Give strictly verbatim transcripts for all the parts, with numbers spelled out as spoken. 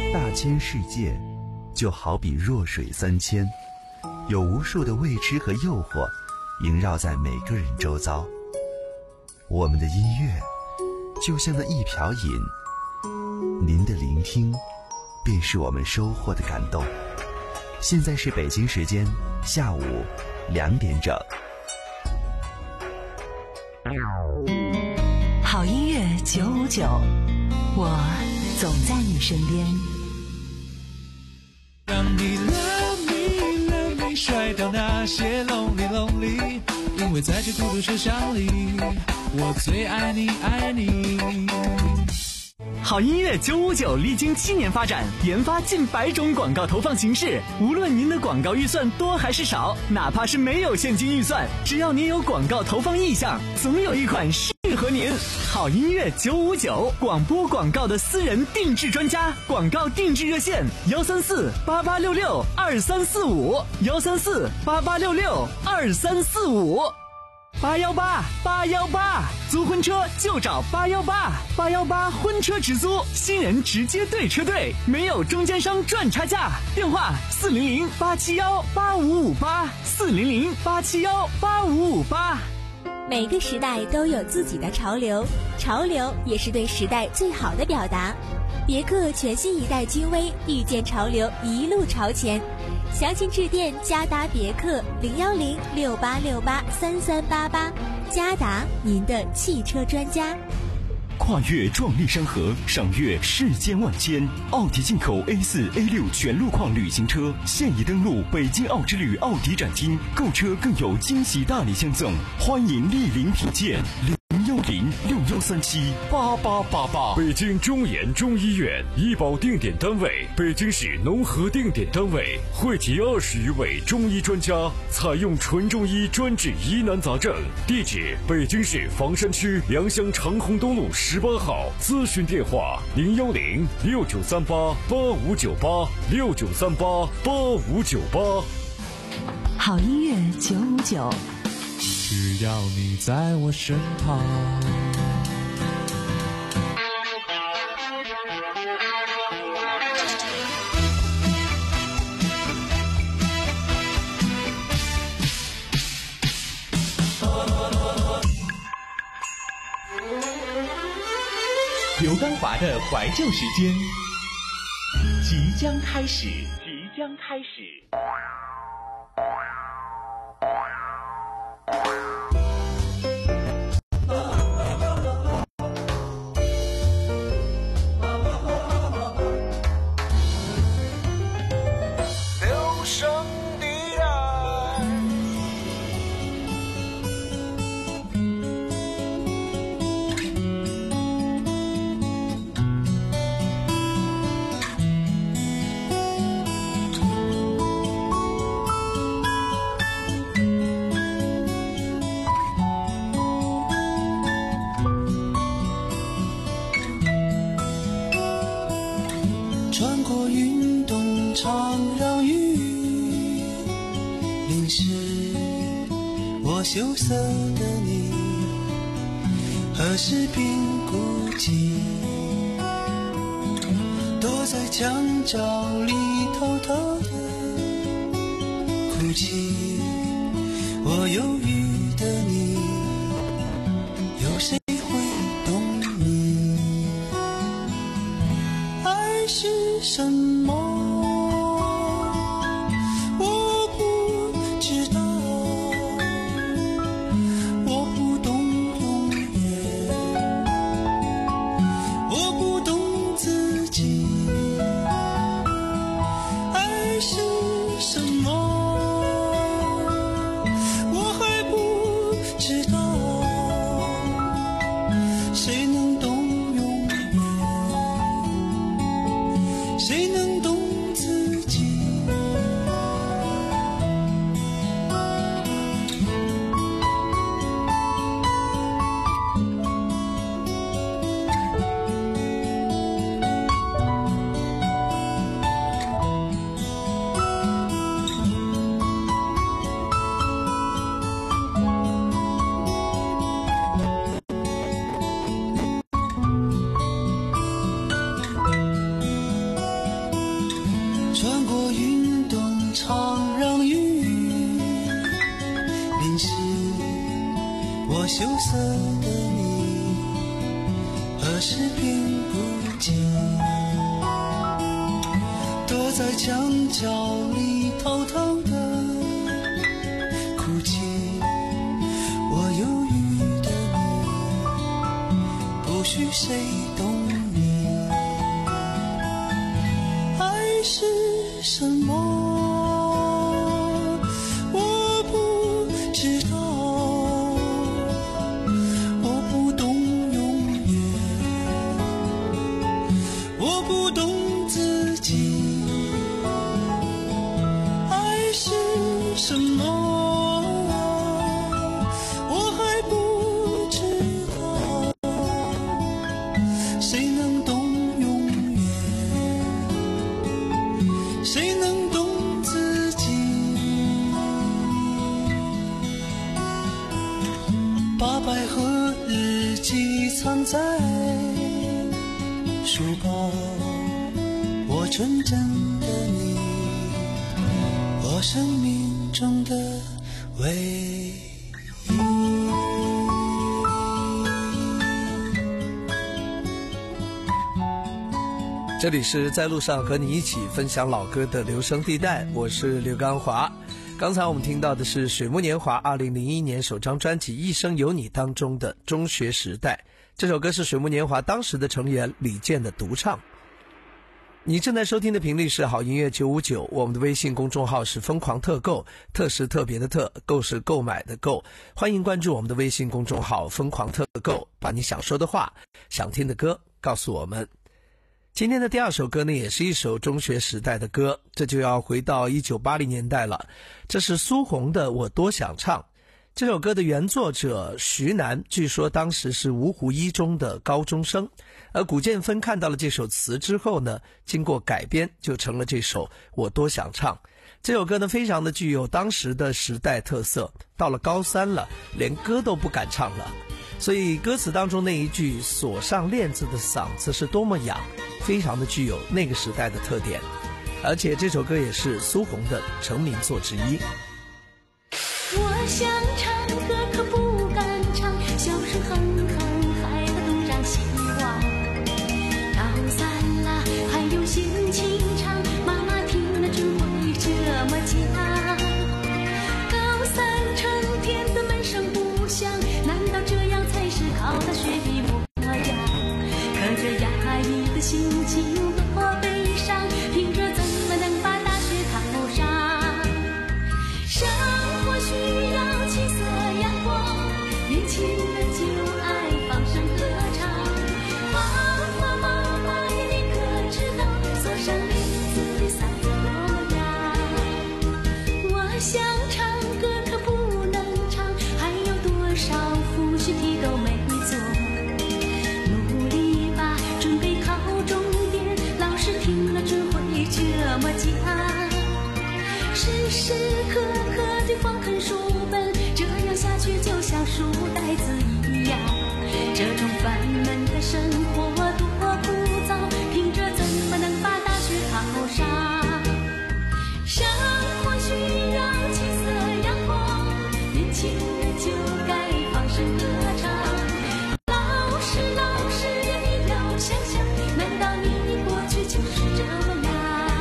大千世界就好比弱水三千，有无数的未知和诱惑萦绕在每个人周遭。我们的音乐就像那一瓢饮，您的聆听便是我们收获的感动。现在是北京时间下午两点整。 好音乐九五九，我总在你身边。 让你 love me love me 甩掉那些 lonely lonely， 因为在这孤独车厢里，我最爱你爱你。 好音乐九五九历经七年发展，研发近百种广告投放形式。无论您的广告预算多还是少，哪怕是没有现金预算，只要您有广告投放意向，总有一款适合您。好音乐九五九，广播广告的私人定制专家，广告定制热线幺三四八八六六二三四五幺三四八八六六二三四五。八幺八八幺八，租婚车就找八幺八八幺八婚车直租，新人直接对车队，没有中间商赚差价。电话四零零八七幺八五五八四零零八七幺八五五八。 每个时代都有自己的潮流，潮流也是对时代最好的表达。别克全新一代君威，遇见潮流，一路朝前。详情致电嘉达别克零幺零六八六八三三八八，嘉达您的汽车专家。 跨越壮丽山河，赏阅世间万千。奥迪进口 A 四 A 六 全路况旅行车现已登陆北京奥之旅奥迪展厅，购车更有惊喜大礼相赠，欢迎莅临品鉴。零幺零六幺三七八八八八。 北京中研中医院医保定点单位，北京市农合定点单位，汇集二十余位中医专家，采用纯中医专治疑难杂症。地址：北京市房山区良乡长虹东路十八号。咨询电话：零幺零六九三八八五九八六九三八八五九八。 好音乐九五九。 只要你在我身旁。 刘刚华的怀旧时间即将开始，即将开始。 穿过运动场，让雨淋湿我羞涩的你，何时并孤寂，躲在墙角里偷偷的哭泣。我忧郁的你，有谁会懂你？爱是什么？我不知道，我不懂永远，我不懂自己。爱是什么？我还不知道，谁能懂永远？谁能懂色的你，何时并不及？躲在墙角里偷偷的哭泣，我忧郁的你，不许谁懂你。爱是什么？什么？我还不知道，谁能懂永远？谁能懂自己？把百合日记藏在书包，我纯真的你，我生命中的唯一。 这里是在路上和你一起分享老歌的留声地带，我是刘刚华。刚才我们听到的是水木年华二零零一年首张专辑《一生有你》当中的《中学时代》，这首歌是水木年华当时的成员李健的独唱。你正在收听的频率是好音乐九五九，我们的微信公众号是疯狂特购，特是特别的特，购是购买的购，欢迎关注我们的微信公众号疯狂特购，把你想说的话、想听的歌告诉我们。今天的第二首歌呢，也是一首中学时代的歌，这就要回到一九八零年代了，这是苏红的《我多想唱》。这首歌的原作者徐楠据说当时是芜湖一中的高中生，而古建芬看到了这首词之后呢，经过改编就成了这首《我多想唱》。这首歌呢非常的具有当时的时代特色，到了高三了连歌都不敢唱了，所以歌词当中那一句锁上链子的嗓子是多么痒，非常的具有那个时代的特点，而且这首歌也是苏红的成名作之一。 我想唱歌可不敢唱，笑声哼哼还和东张西望，高三了还有心情唱，妈妈听了只会这么讲，高三成天的闷声不响，难道这样才是考大学的模样？可这压抑的心情和悲伤，凭着怎么能把大学考上？生活需要七色阳光，年轻人就爱放声歌唱。爸爸妈妈呀，你可知道锁上链子的嗓子多痒？我想唱歌可不能唱，还有多少复习题都没做，努力吧，准备考重点，老师听了只会这么讲。时时刻刻的放狠书本，这样下去就像书呆子一样，这种烦闷的生活多枯燥，凭着怎么能把大学考上？生活需要七色阳光，年轻人就该放声歌唱。老师老师呀，你要想想，难道你过去就是这样？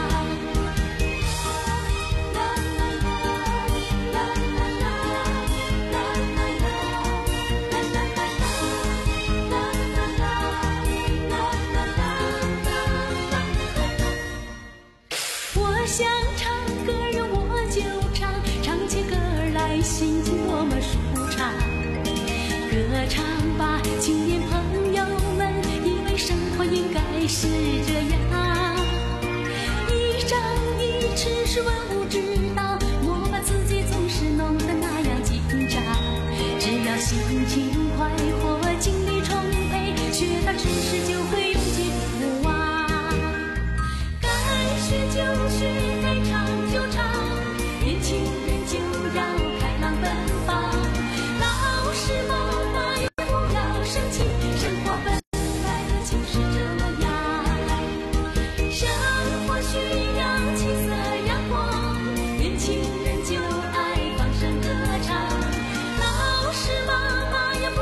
想唱歌儿我就唱，唱起歌儿来心情多么舒畅。歌唱吧，青年朋友们，因为生活应该是这样。一张一弛是万物之道，莫把自己总是弄得那样紧张。只要心情快活，精力充沛，学到知识就会永记不忘。该学就学，该唱就唱，年轻人就要开朗奔放。老师妈妈也不要生气，生活本来的就是这样。生活需要七色阳光，年轻人就爱放声歌唱。老师妈妈也不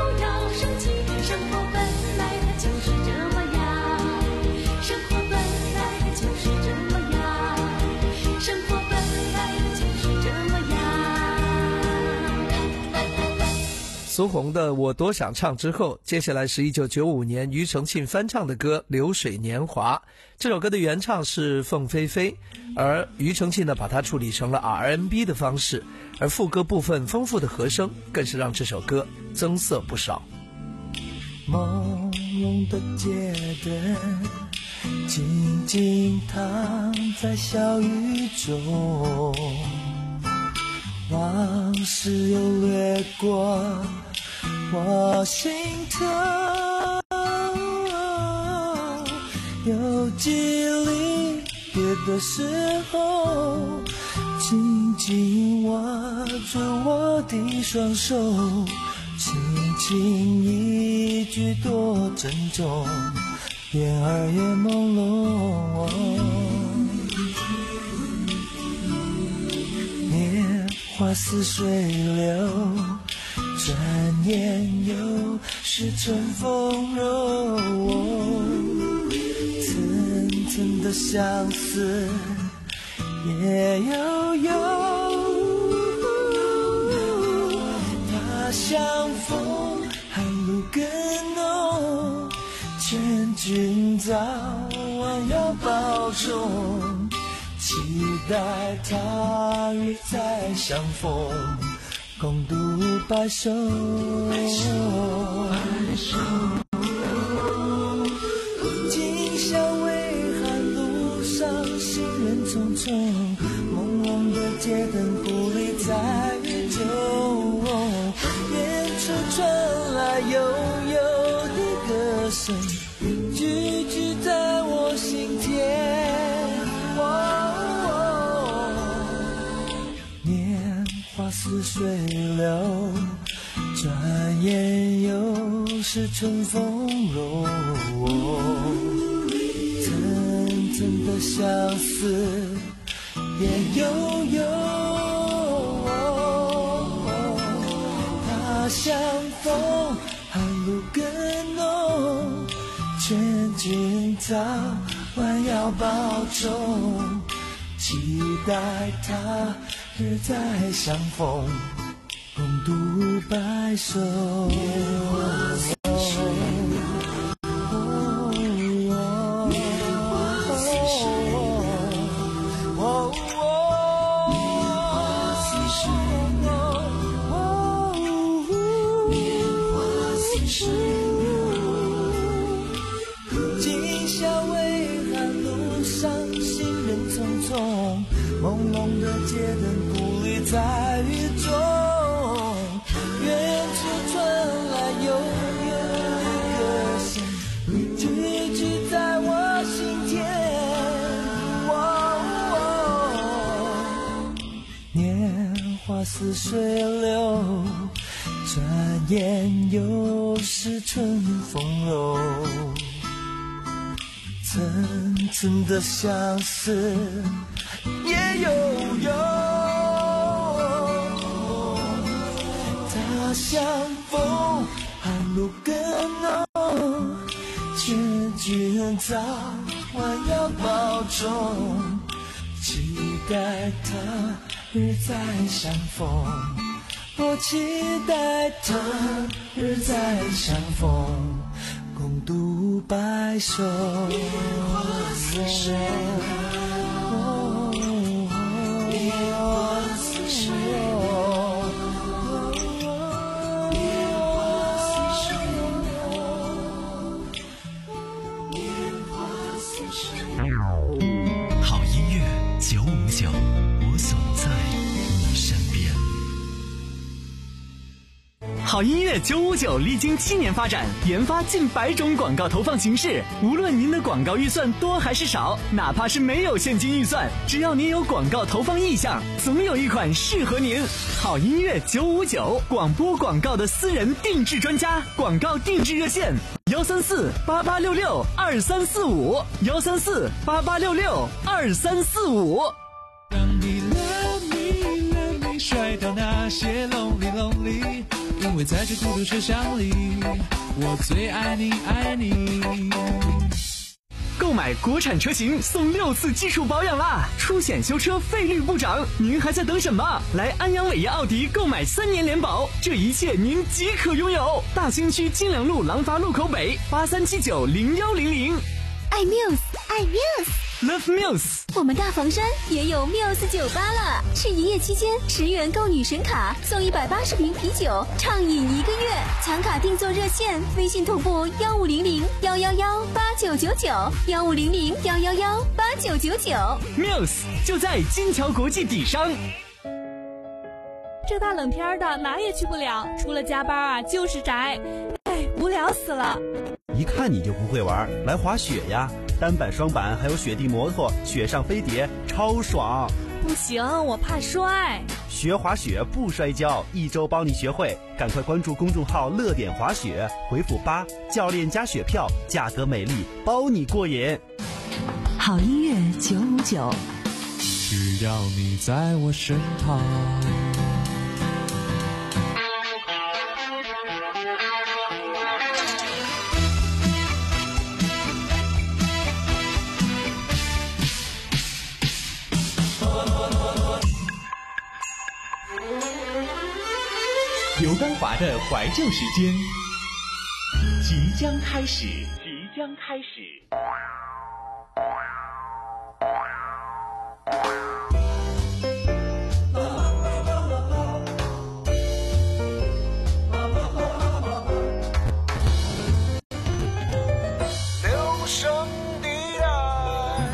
苏红的《我多想唱》之后，接下来是一九九五年庾澄庆翻唱的歌《流水年华》。这首歌的原唱是凤飞飞，而庾澄庆呢把它处理成了 R and B 的方式，而副歌部分丰富的和声更是让这首歌增色不少。 朦胧的街灯，静静躺在小雨中，往事又掠过我心头，有几离别的时候，紧紧握着我的双手，轻轻一句多珍重，眼儿也朦胧。年华似水流，转眼又是春风柔。层层的相思也悠悠，他乡风寒露更浓，劝君早晚要保重，期待他日再相逢，共度白首。今宵微寒，路上行人匆匆，朦胧的街灯不离在雨中，远处传来悠悠的歌声，句句在我心田。年华似水流，转眼又是春风柔。层层的相思也悠悠，他乡风寒露更浓，劝君早晚要保重，期待他日再相逢，共度白首。今宵微寒，路上行人匆匆，朦胧的街灯不离在雨中，远处传来悠悠的歌声，句句在我心田。年华似水流，转眼又是春风柔。层层的相思也悠悠，他乡风寒露更浓，劝君早晚要保重，期待他日再相逢，我期待他日再相逢，共度白首。年华似水流，年华似水流，年华似水流，年华似水流。 好音乐九五九，我总在你身边。 好音乐九五九历经七年发展，研发近百种广告投放形式。无论您的广告预算多还是少，哪怕是没有现金预算，只要您有广告投放意向，总有一款适合您。好音乐九五九，广播广告的私人定制专家，广告定制热线：幺三四八八六六二三四五，幺三四八八六六二三四五。 让你 love me love me 甩掉那些 lonely lonely， 因为在这孤独车厢里，我最爱你爱你。 购买买国产车型送六次基础保养啦，出险修车费率不涨，您还在等什么？来安阳伟业奥迪购买三年联保，这一切您即可拥有。大兴区金良路廊坊路口北八三七九零幺零零。 爱 Muse， 爱 Muse，Love Muse。 我们大房山也有 Muse 酒吧了，是一夜期间十元购女神卡，送一百八十瓶啤酒，畅饮一个月。抢卡订座热线：微信同步幺五零零幺幺幺八九九九，幺五零零幺幺幺八九九九。 Muse 就在金桥国际底商。 这大冷天的哪也去不了，除了加班啊就是宅，哎，无聊死了。 一看你就不会玩，来滑雪呀！单板、双板还有雪地摩托、雪上飞碟，超爽！ 不行，我怕摔。 学滑雪不摔跤，一周帮你学会。赶快关注公众号“乐点滑雪”，回复八，教练加雪票，价格美丽，包你过瘾。 好音乐九五九， 只要你在我身旁。 刘刚华的怀旧时间即将开始，即将开始。 留声地带。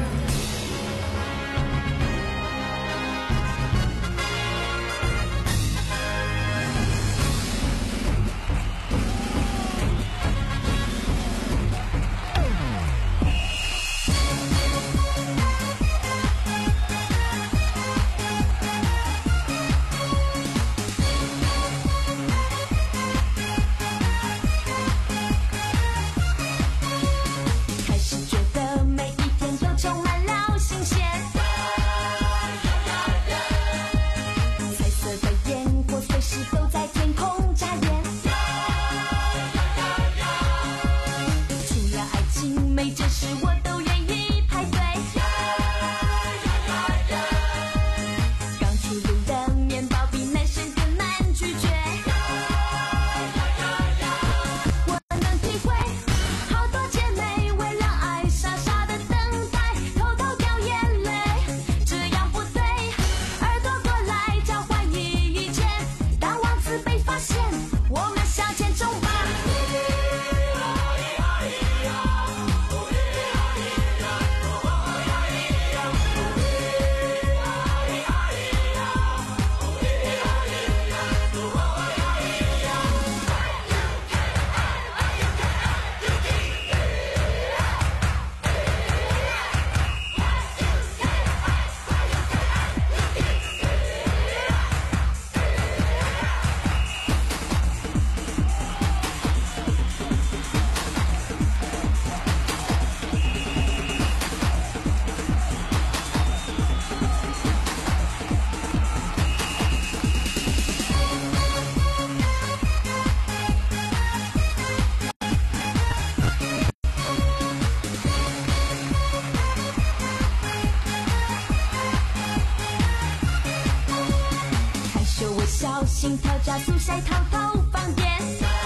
心跳加速，晒偷偷放电，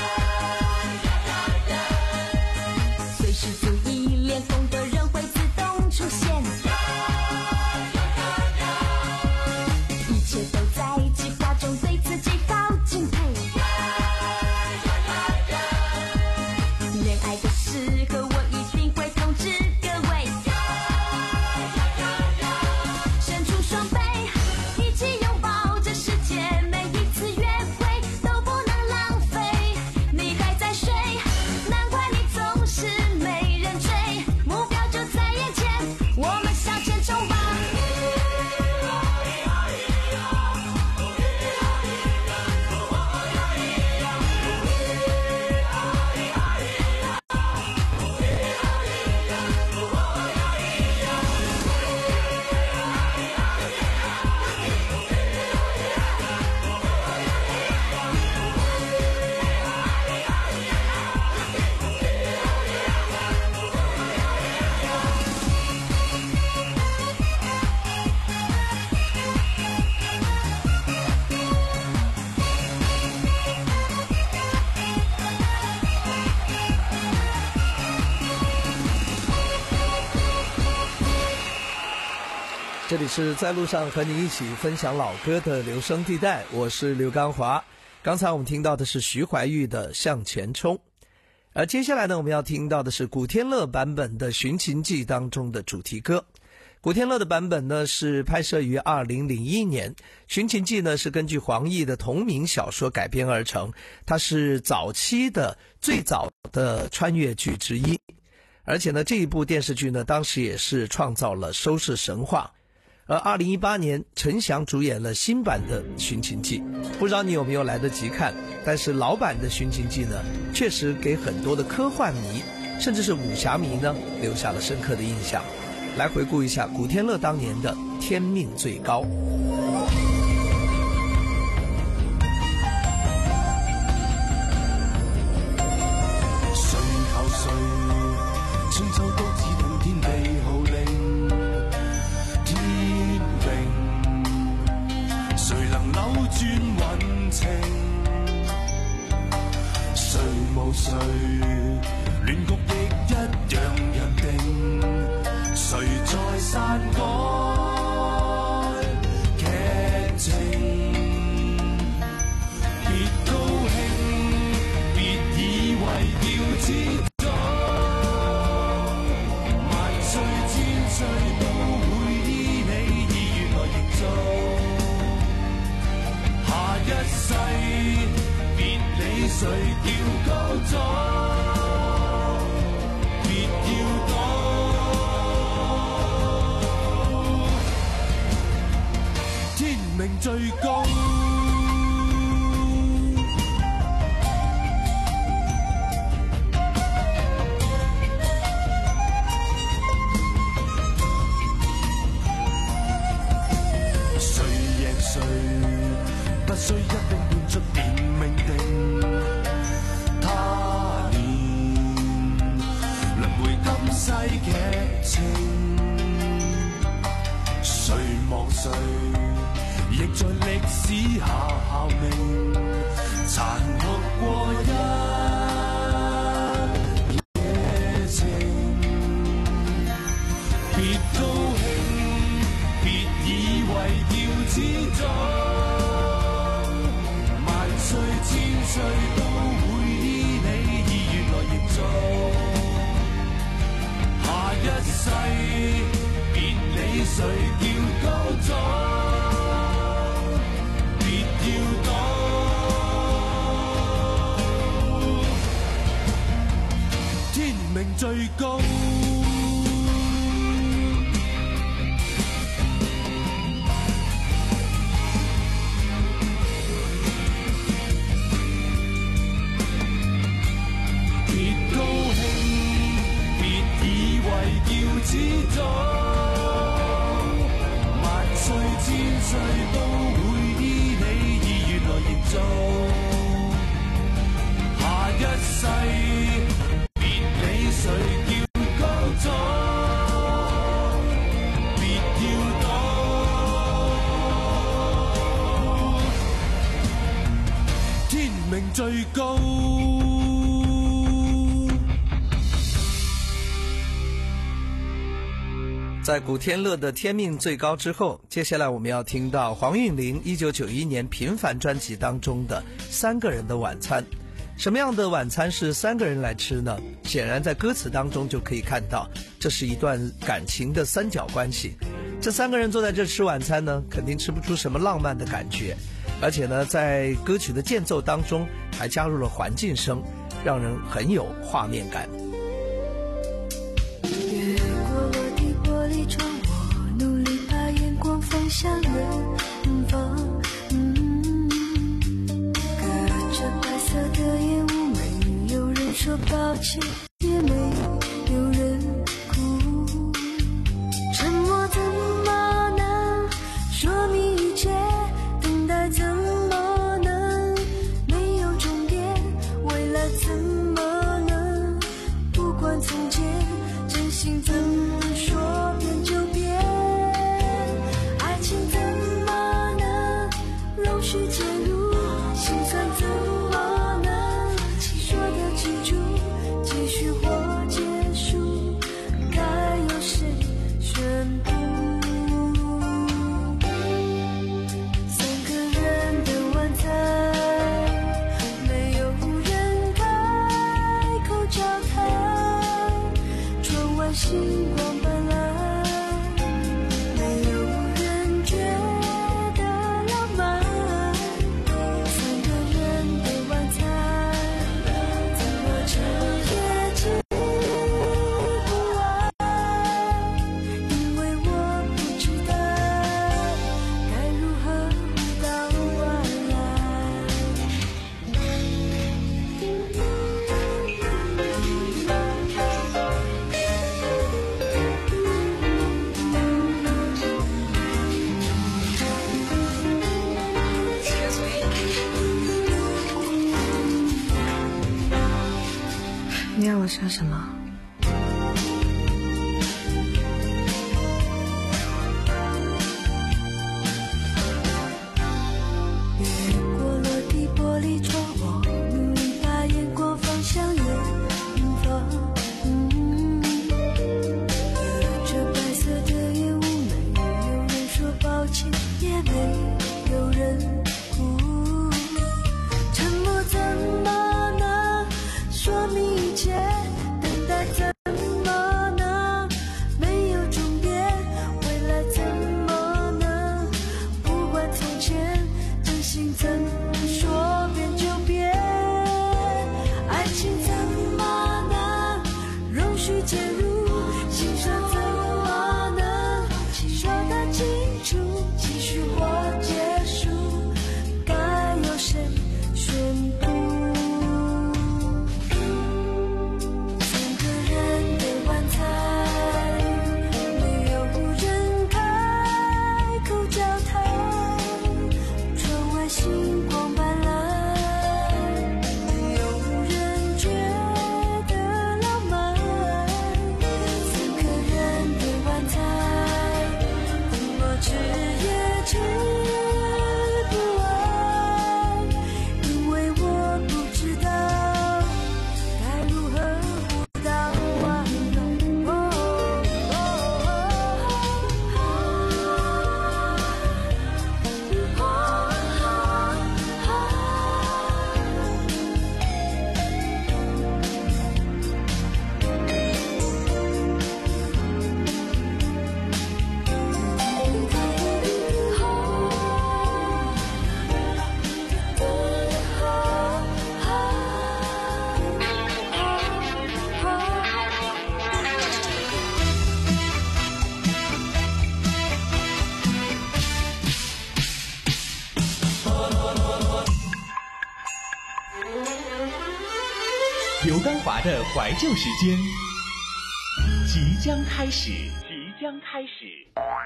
随时注意，脸红的人会自动出现，一切都在计划中，对自己好敬佩。恋爱的时候，我一定会通知各位，伸出双臂，一起拥抱这世界。每一次约会都不能浪这里是在路上和你一起分享老歌的留声地带，我是刘刚华。刚才我们听到的是徐怀钰的《向前冲》，而接下来呢，我们要听到的是古天乐版本的《寻秦记》当中的主题歌。古天乐的版本呢是拍摄于二零零一年，《寻秦记》呢是根据黄易的同名小说改编而成，它是早期的最早的穿越剧之一，而且呢这一部电视剧呢当时也是创造了收视神话。而二零一八年陈翔主演了新版的《寻秦记》，不知道你有没有来得及看，但是老版的《寻秦记》呢确实给很多的科幻迷甚至是武侠迷呢留下了深刻的印象。来回顾一下古天乐当年的《天命最高》。 谁求谁？春秋都只等天地号令，天命谁能扭轉運程？誰無誰？亂局亦一樣人定。誰在篡改劇情？別高興，別以為要知道，萬歲千歲都會依你意願來營造。下一世別理誰叫高咗。命最高，誰贏誰不需一定變出便命定，他年輪迴今世劇情，誰望誰亦在歷史下效命，殘酷過一夜情。別高興，別以為要知道，萬歲千歲都會依你意願來營造。下一世別理誰叫高咗。命最高，別高興，別以為要知道，萬歲千歲都會依你意願來營造。下一世誰叫高咗？別要躲，天命最高。 在古天乐的《天命最高》之后，接下来我们要听到黄韵玲一九九一年《平凡》专辑当中的《三个人的晚餐》。什么样的晚餐是三个人来吃呢？显然在歌词当中就可以看到，这是一段感情的三角关系。这三个人坐在这吃晚餐呢，肯定吃不出什么浪漫的感觉，而且呢，在歌曲的间奏当中还加入了环境声，让人很有画面感。 越过落地玻璃窗，我努力把眼光放向远方。的烟雾，没有人说抱歉，也没有人哭。沉默怎么能说明一切？等待怎么能没有终点？未来怎么能不管从前？真心怎么说变就变？爱情怎么能容许介入？心酸怎么记住，继续说什么？ 越过落地玻璃窗，我努力把眼光放向远方。嗯，隔着白色的烟雾，没有人说抱歉，也没有人哭。沉默怎么能说明一切？等待怎么能没有终点？未来怎么能不管从前？真心怎说变就变？爱情怎么能容许介入？心伤怎么能说得清楚？继续或结束，该由谁宣布？三个人的晚餐，没有人开口交谈，窗外星光斑斓，没有人觉得浪漫。三个人的晚餐，怎么吃也吃不完，因为我不知道该如何互道晚刘刚华的怀旧时间即将开始，即将开始。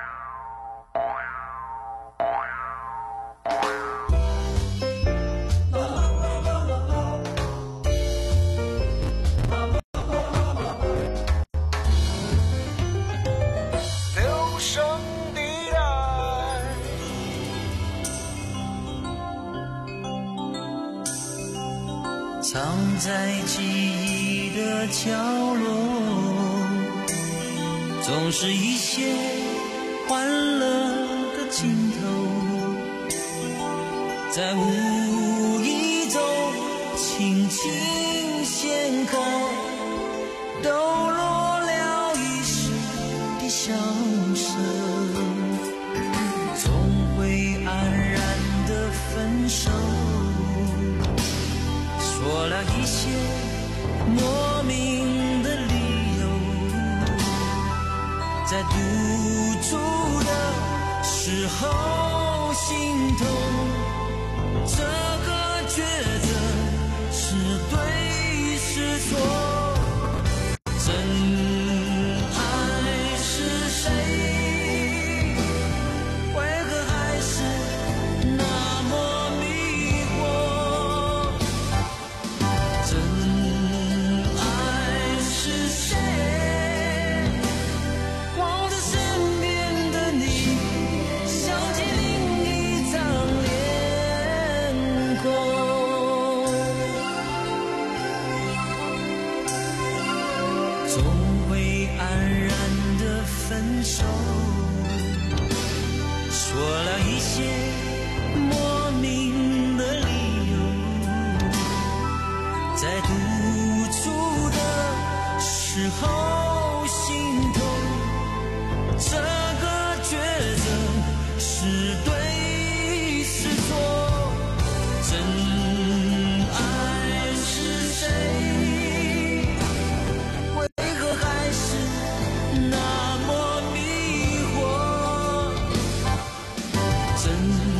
留声地带， 藏在记忆的角落，总是一些欢乐的镜头，在无意中轻轻邂逅，抖落了一时的笑声，总会安然的分手，说了一些莫名的理由，在独处的时候心痛，这个抉择是对是错，真爱是谁？为何还是那么迷惑？真爱是谁？望着身边的你，想起另一张脸孔。总会安然的分手，说了一些莫名的理由，在独处的时候心痛，这个抉择是对是错，真爱是谁？为何还是那么迷惑？真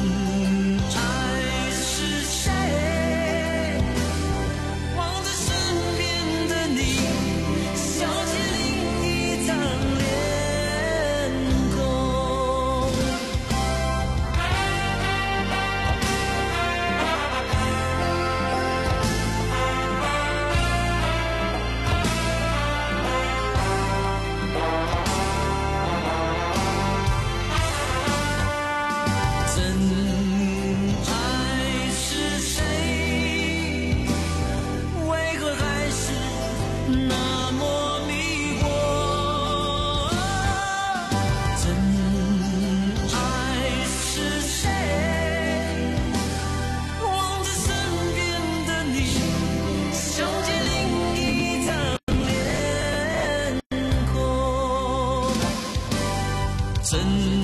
真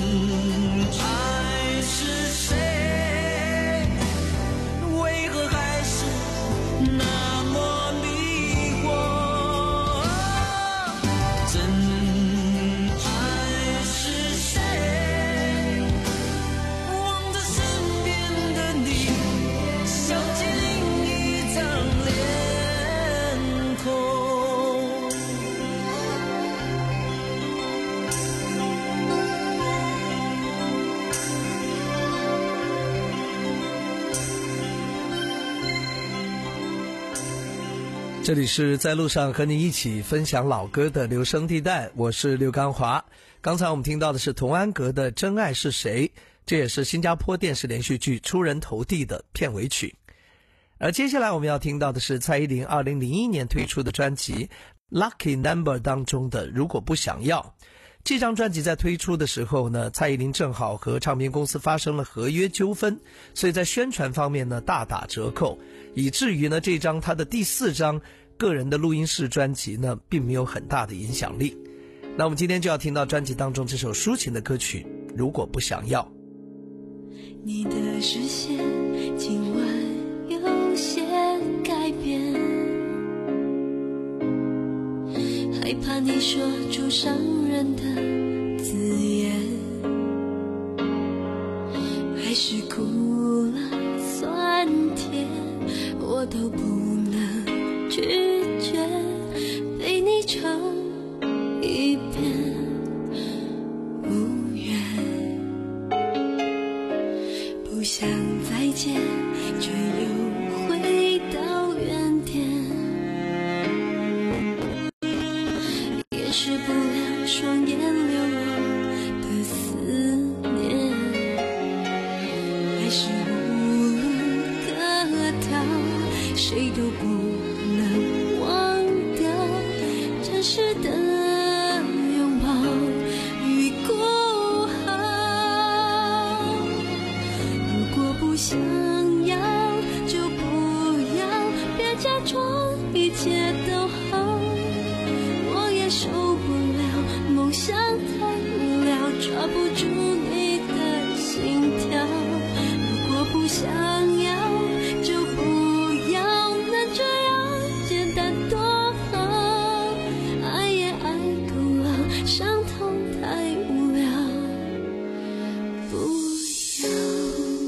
爱是谁？为何还是那么迷惑？真爱是谁？望着身边的你，想起另一张脸孔。 这里是在路上和你一起分享老歌的留声地带，我是刘刚华。刚才我们听到的是童安格的《真爱是谁》，这也是新加坡电视连续剧《出人头地》的片尾曲。而接下来我们要听到的是蔡依林二零零一年推出的专辑 Lucky Number 当中的《如果不想要》。这张专辑在推出的时候呢，蔡依林正好和唱片公司发生了合约纠纷，所以在宣传方面呢大打折扣，以至于呢这张她的第四张个人的录音室专辑呢并没有很大的影响力。那我们今天就要听到专辑当中这首抒情的歌曲《如果不想要》。 你的视线今晚有些改变，害怕你说出伤人的字眼，还是苦辣酸甜我都不能拒绝，被你唱一遍无缘，不想再见却又回到原点，掩饰不了双眼流落的思念，还是无论可逃谁都不能忘掉真实的拥抱与孤傲。如果不想要就不要，别假装一切都好，我也受不了梦想太无聊，抓不住你的心跳。如果不想要就不要，那这样简单多好，爱也爱够了，伤痛太无聊，不要。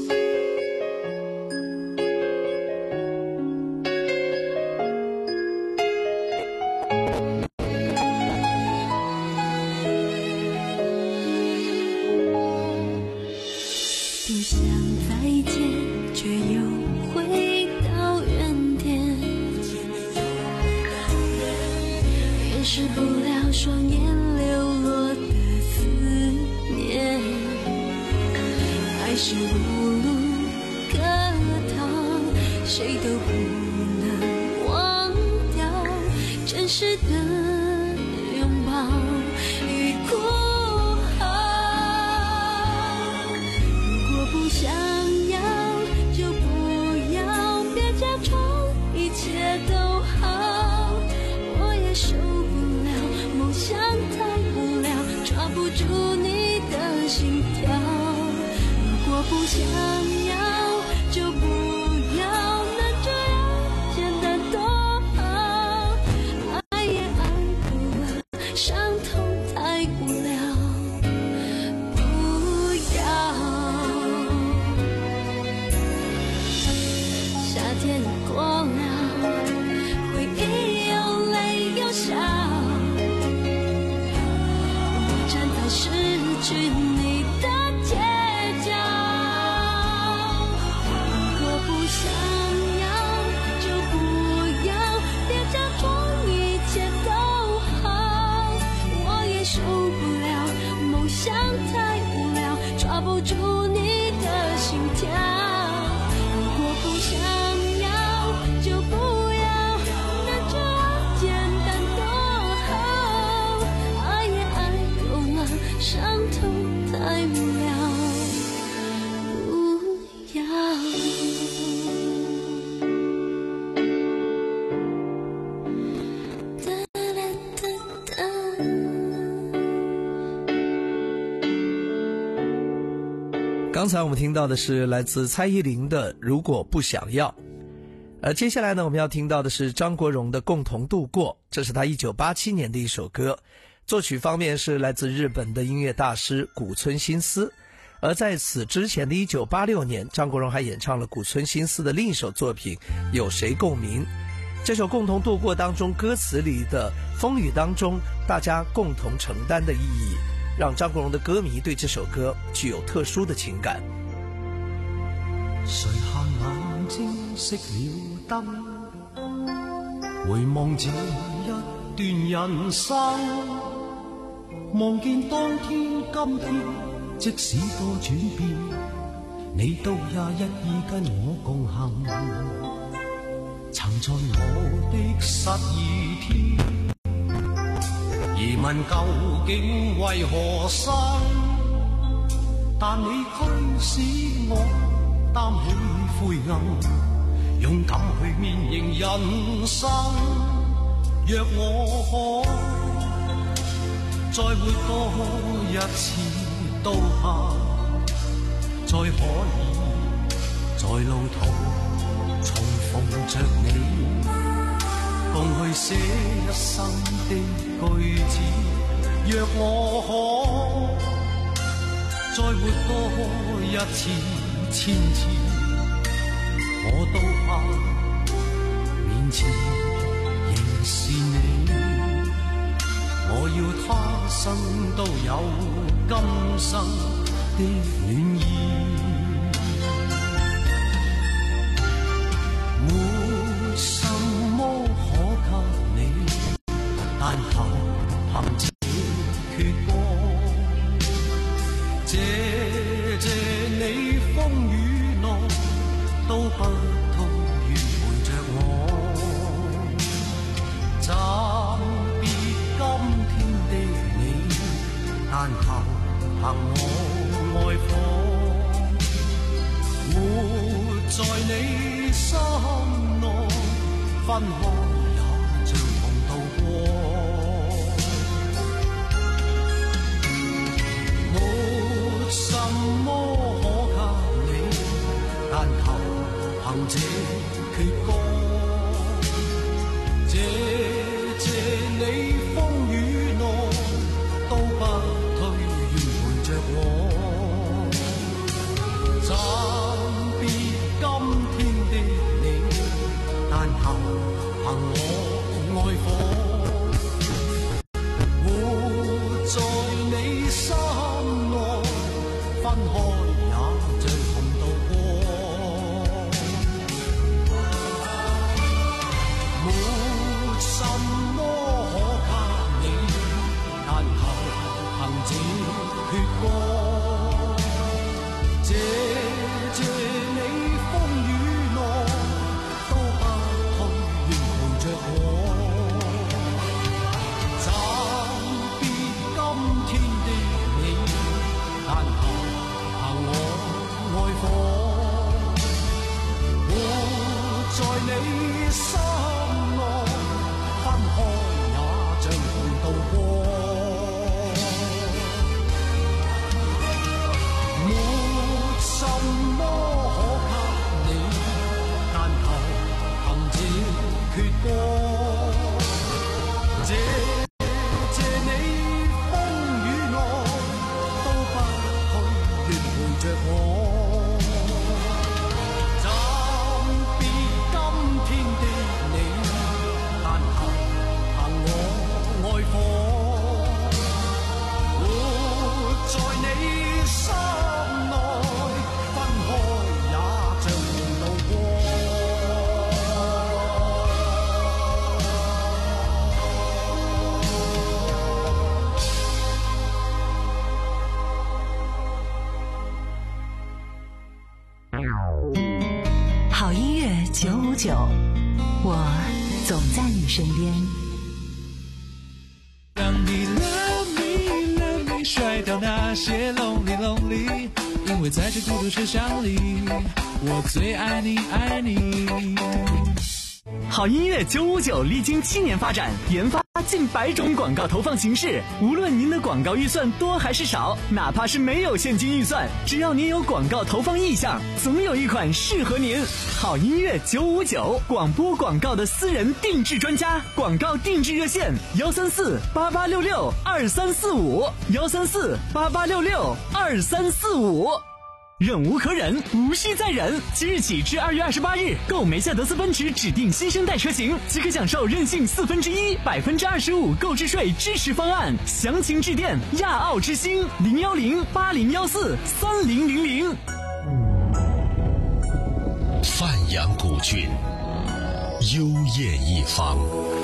不想再见却又回到原点，掩饰不了双眼流落的思念，还是无路可逃，谁都不能忘掉真实的拥抱与孤不想要就不要，别假装一切都好，我也受不了梦想太无聊，抓不住你的心跳。如果不想要就不要，那这样简单多好，爱也爱够了，伤痛太无聊，不要。夏天过了，回忆有泪有笑，我站在失去你的街角。如果不想要就不要，别假装一切都好，我也受不了梦想太无聊，抓不住你的心跳。如果不想就不要，那这样简单多好，爱也爱够了，伤痛太无聊，不要。哒哒哒哒刚才我们听到的是来自蔡依林的《如果不想要》。而接下来呢，我们要听到的是张国荣的《共同度过》，这是他一九八七年的一首歌，作曲方面是来自日本的音乐大师古村新司。而在此之前的一九八六年，张国荣还演唱了古村新司的另一首作品《有谁共鸣》。这首《共同度过》当中歌词里的风雨当中大家共同承担的意义，让张国荣的歌迷对这首歌具有特殊的情感。 垂下眼睛熄了燈，回望這一段人生，望見當天今天即使多轉變，你都也一意跟我共行。曾在我的失意天，疑問究竟為何生，但你驅使我擔起灰暗，勇敢去面迎人生。若我可再活多一次都怕，再可以在路途重逢着你，共去寫一生的句子。若我可再活多一次千次，我都怕面前仍是你。我要他生都有今生的暖意，沒什麼可給你，但求憑這闕歌，謝謝你風雨內都不退願陪着我，暫別今天的你，但求憑我愛火，活在你心內，分開也像同渡過。沒什麼可給你，但求憑這闕歌，謝謝你風雨內都不退願陪着我，暫別今天的你，但求憑我愛火，活在你心內，分開也像同渡過。沒什麼可給你，但求憑這闕歌，謝謝你風雨內都不退願陪着我，暫別今天的你，但求憑我愛火，活在你心內，分開也像同渡過。沒什麼可給你，但求憑這闕歌，謝謝你風雨內都不退願陪着我，暫別今天的你，但求憑我愛火，活在你心內，分開也像同渡過。 好音乐九五九，我总在你身边。 让你 love me love me 甩掉那些 lonely lonely， 因为在这孤独车厢里，我最爱你爱你。 好音乐九五九历经七年发展，研发进近百种广告投放形式，无论您的广告预算多还是少，哪怕是没有现金预算，只要您有广告投放意向，总有一款适合您。好音乐九五九，广播广告的私人定制专家，广告定制热线幺三四八八六六二三四五幺三四八八六六二三四五。忍无可忍，无需再忍。即日起至二月二十八日，购梅赛德斯奔驰指定新生代车型，即可享受任性四分之一、百分之二十五购置税支持方案。详情致电亚奥之星零幺零八零幺四三零零零。 范阳古郡，幽艳一方，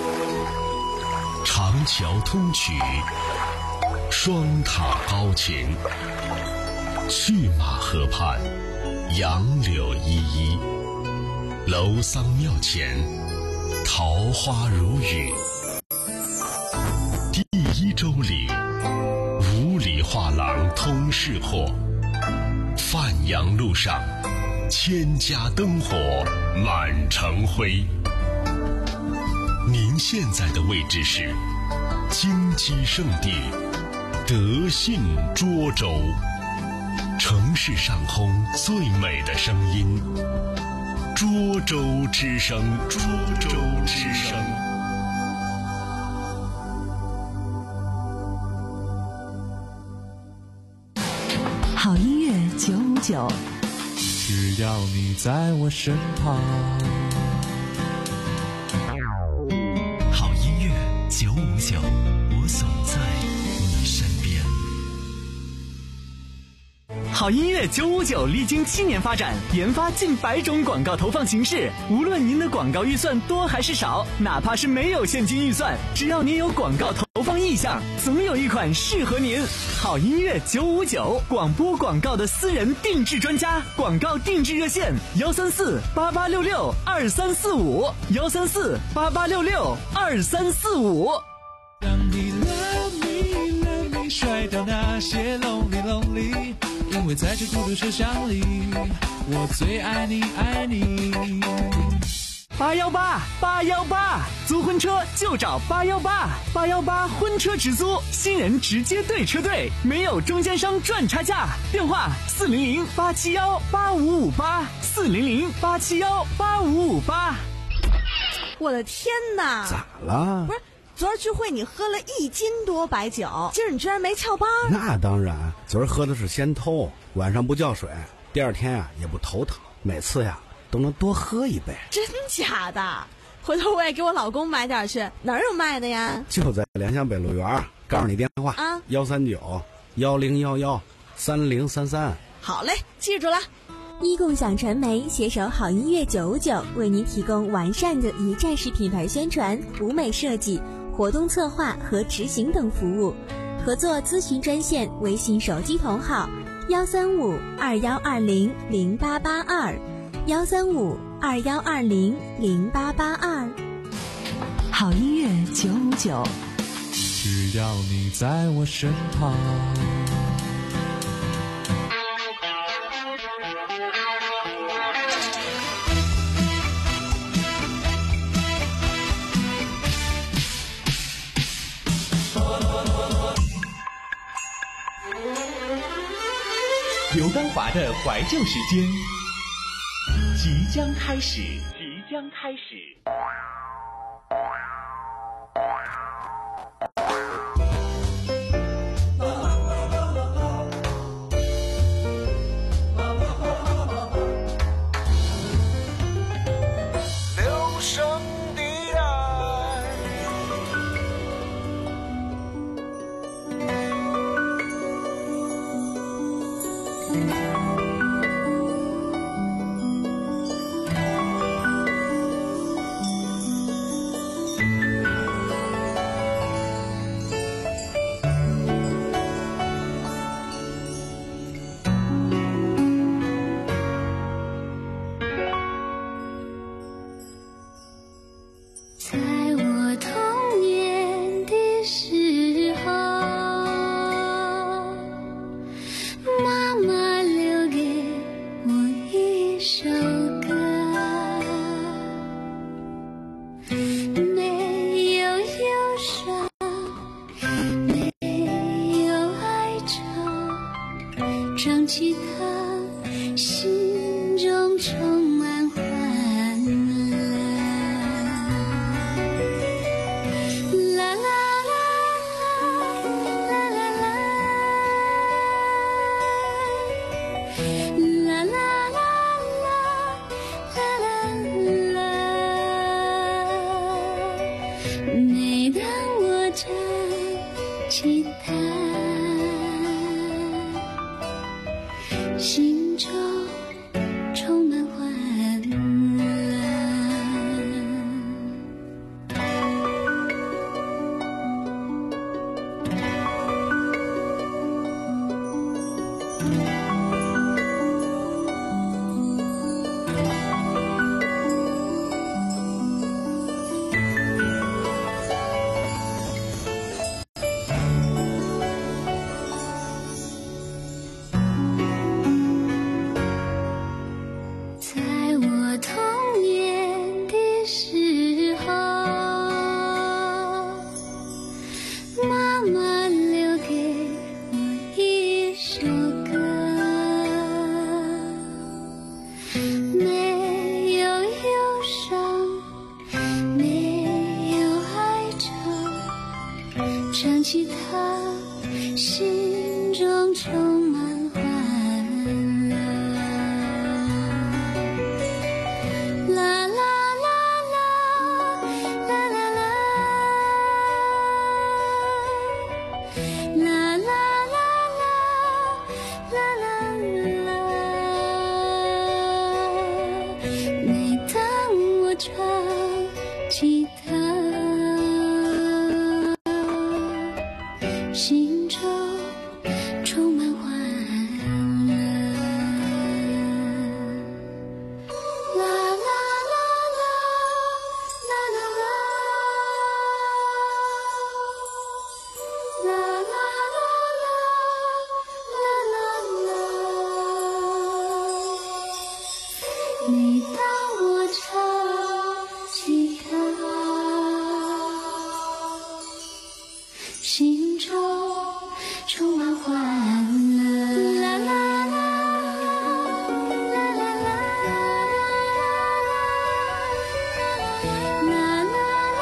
长桥通衢，双塔高擎。去马河畔，杨柳依依，楼桑庙前，桃花如雨。第一周里，五里画廊通市货。范阳路上，千家灯火满城辉。您现在的位置是金鸡圣地德信涿州。城市上空最美的声音，涿州之声，涿州之声。 好音乐九五九， 只要你在我身旁。 好音乐九五九，我总在你身边。 好音乐九五九历经七年发展，研发近百种广告投放形式。无论您的广告预算多还是少，哪怕是没有现金预算，只要您有广告投放意向，总有一款适合您。好音乐九五九，广播广告的私人定制专家，广告定制热线幺三四八八六六二三四五幺三四八八六六二三四五。 让你 love me love me 甩掉那些 lonely lonely，因为在这孤独车厢里，我最爱你爱你。 八幺八八幺八，租婚车就找八幺八，八幺八婚车直租，新人直接对车队，没有中间商赚差价。电话四零零八七幺八五五八，四零零八七幺八五五八。 我的天哪！ 咋了？ 不是。昨儿聚会你喝了一斤多白酒，今儿你居然没翘班？ 那当然，昨儿喝的是仙偷，晚上不叫水，第二天呀、啊、也不头疼，每次呀都能多喝一杯。 真假的？回头我也给我老公买点去，哪儿有卖的呀？ 就在莲香北路园，告诉你电话啊，幺三九幺零幺幺三零三三。 好嘞，记住了。 一共享传媒携手好音乐九五九，为您提供完善的一站式品牌宣传、舞美设计、活动策划和执行等服务。合作咨询专线：微信手机同号幺三五二幺二零零八八二幺三五二幺二零零八八二。 好音乐九五九， 只要你在我身旁。 刘刚华的怀旧时间即将开始，即将开始。 留声的爱。 没有忧伤。 唱起它，心中充满欢乐。啦啦啦啦啦啦啦，啦啦啦啦啦啦啦。每当我唱起它，心中充满欢乐。在我童年的时候，妈妈留给我一首歌，没有忧伤，没有哀愁，唱起它，心中充满欢乐。啦啦啦啦啦啦啦，啦啦啦啦啦啦啦。每当我唱起它，心中充满欢乐。啦啦啦啦啦啦啦，啦啦啦啦啦啦。每当我唱起它，心中充满欢乐。啦啦啦啦啦啦，啦啦啦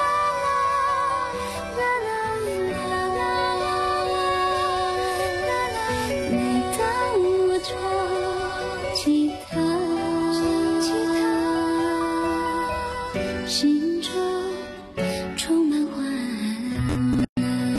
啦啦啦。每当我唱起它，心中充满欢乐。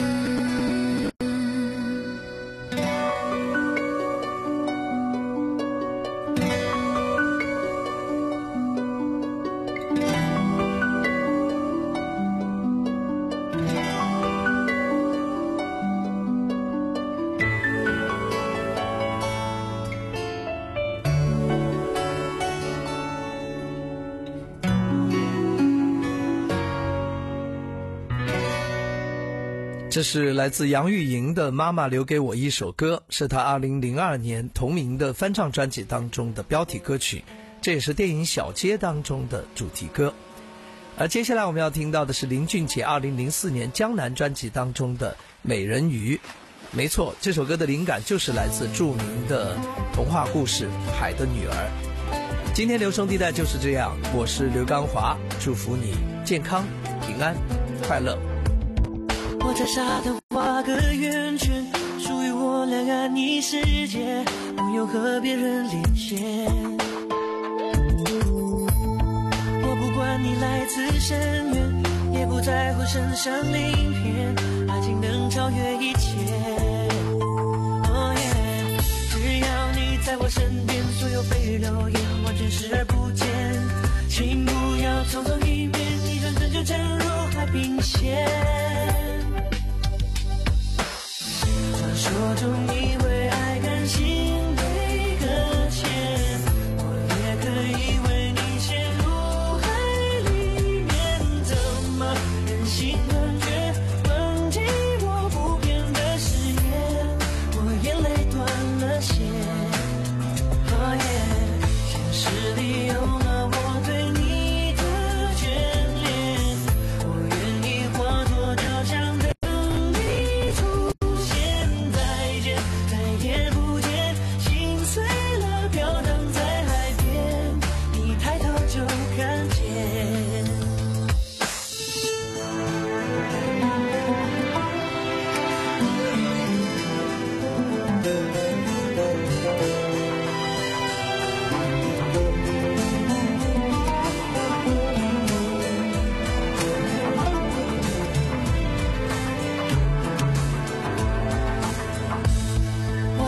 这是来自杨钰莹的《妈妈留给我一首歌》，是她二零零二年同名的翻唱专辑当中的标题歌曲，这也是电影《小街》当中的主题歌。而接下来我们要听到的是林俊杰二零零四年江南专辑当中的《美人鱼》。没错，这首歌的灵感就是来自著名的童话故事《海的女儿》。今天留声地带就是这样，我是刘刚华，祝福你健康、平安、快乐。 我在沙滩画个圆圈，属于我两岸一世界，不用和别人连线。我不管你来自深渊，也不在乎身上鳞片，爱情能超越一切。Oh yeah， 只要你在我身边，所有蜚流也完全视而不见。请不要匆匆一面，一转身就沉入海平线。传说中以为爱甘心被搁浅，我也可以为你陷入海里面，怎么忍心断绝忘记我不变的誓言？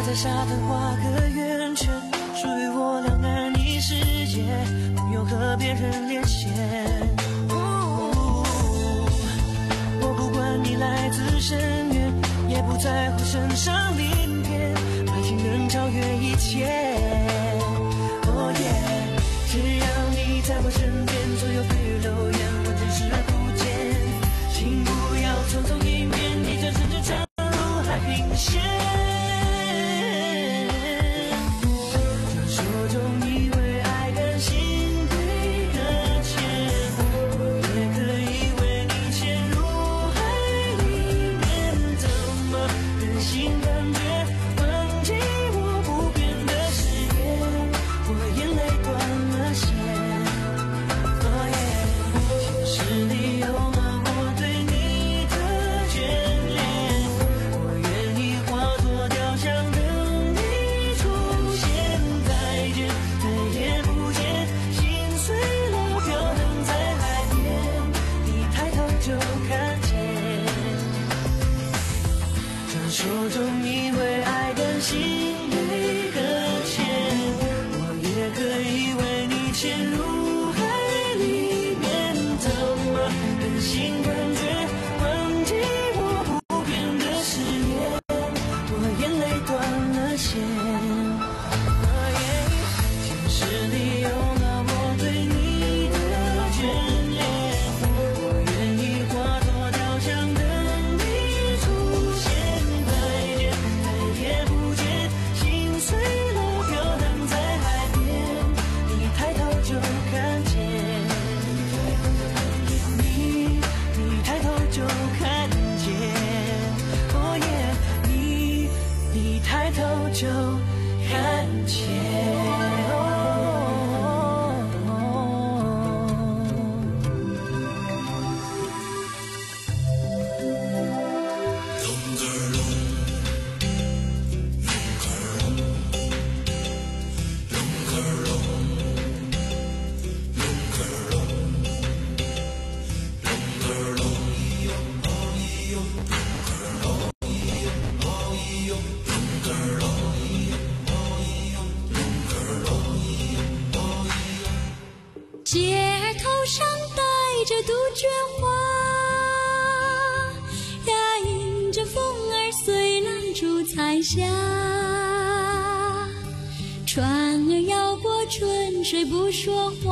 在沙滩画个圆圈，属于我两岸一世界，不用和别人连线。我不管你来自深渊，也不在乎身上鳞片，爱情能超越一切。哦耶，只要你在我身边，所有蜚语流言我真视不见，请不要匆匆一面，你转身就沉入海平线。传说中以为爱甘心对的钱，我也可以为你潜入海里面，怎么忍心感觉忘记我不变的誓言，我眼泪断了线。哦耶，现实里有了我对你的眷恋，我愿意化作雕像等你出现。再见，再也不见，心碎了飘荡在海边，你抬头就看见。传说中以为爱甘心给个钱，我也可以为你潜入海里面，怎么忍心感觉忘记我不变的誓言，我眼泪断了线。哦耶，现实里有了我对你的眷恋，我愿意化作雕像等你出现。再见，再也不见，心碎了飘荡在海边，你抬头就看见。你，你抬头就看见。哦耶，你，你抬头就看见。 姐儿头上戴着杜鹃花，呀迎着风儿随浪逐彩霞。船儿摇过春水不说话，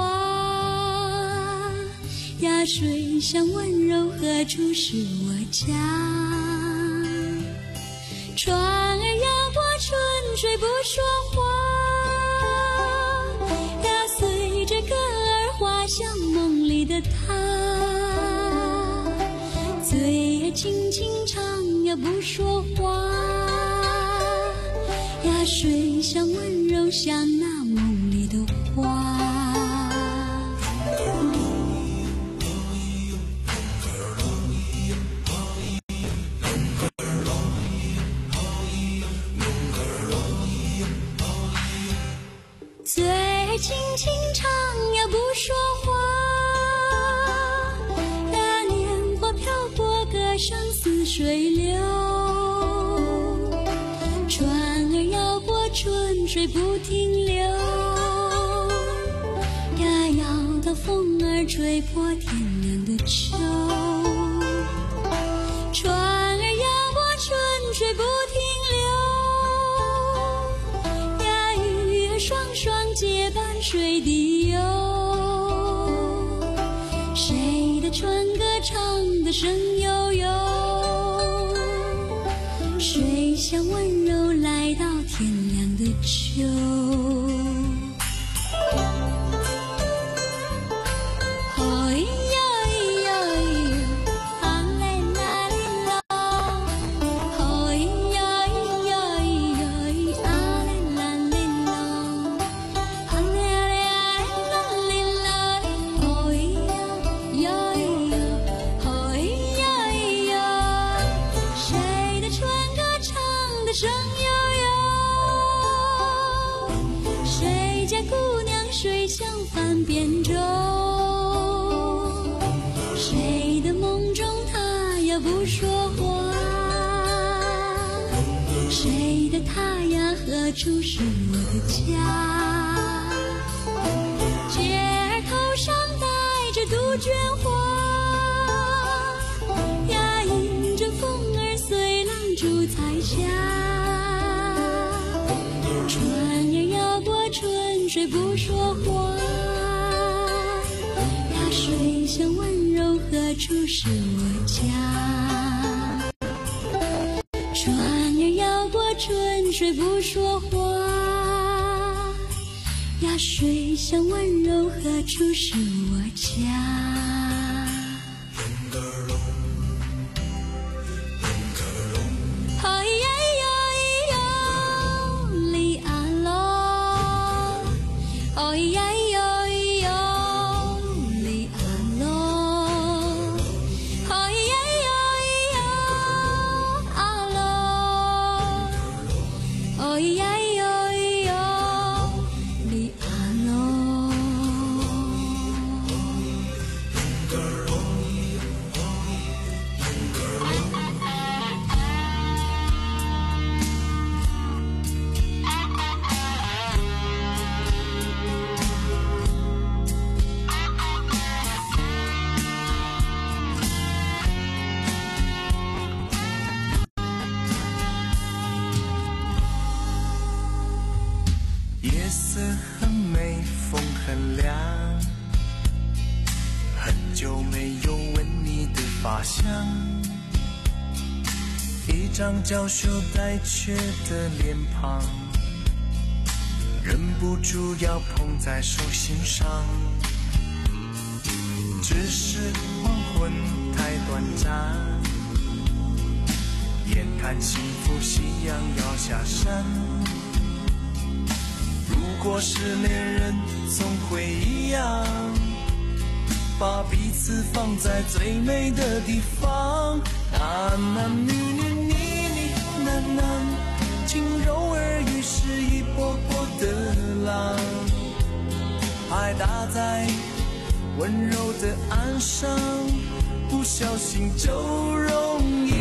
呀水乡温柔何处是我家？船儿摇过春水不说话，呀随着歌儿滑向梦里的他，嘴儿轻轻唱呀不说话，呀水乡温柔像那梦里的花。嘴儿轻轻唱呀不说话，呀年华飘过歌声似水流，船儿摇过春水不停留，呀摇到风儿吹破天亮的秋。船儿摇过春水不停留，呀鱼儿双双结伴水底游，谁的船歌唱得声悠悠，水乡温柔来到天亮的秋。不说话，谁的他呀何处是我的家？姐儿头上戴着杜鹃花，呀迎着风儿随浪逐彩霞。船儿摇过春水不说话，呀水乡温柔何处是我家？船儿摇过春水不说话，呀水乡温柔何处是我家？ 夜色很美，风很凉，很久没有闻你的发香，一张娇羞带怯的脸庞，忍不住要捧在手心上。只是黄昏太短暂，眼看幸福夕阳要下山。如果是恋人总会一样，把彼此放在最美的地方。男男女女你你喃喃，轻柔耳语是一波波的浪，爱打在温柔的岸上，不小心就容易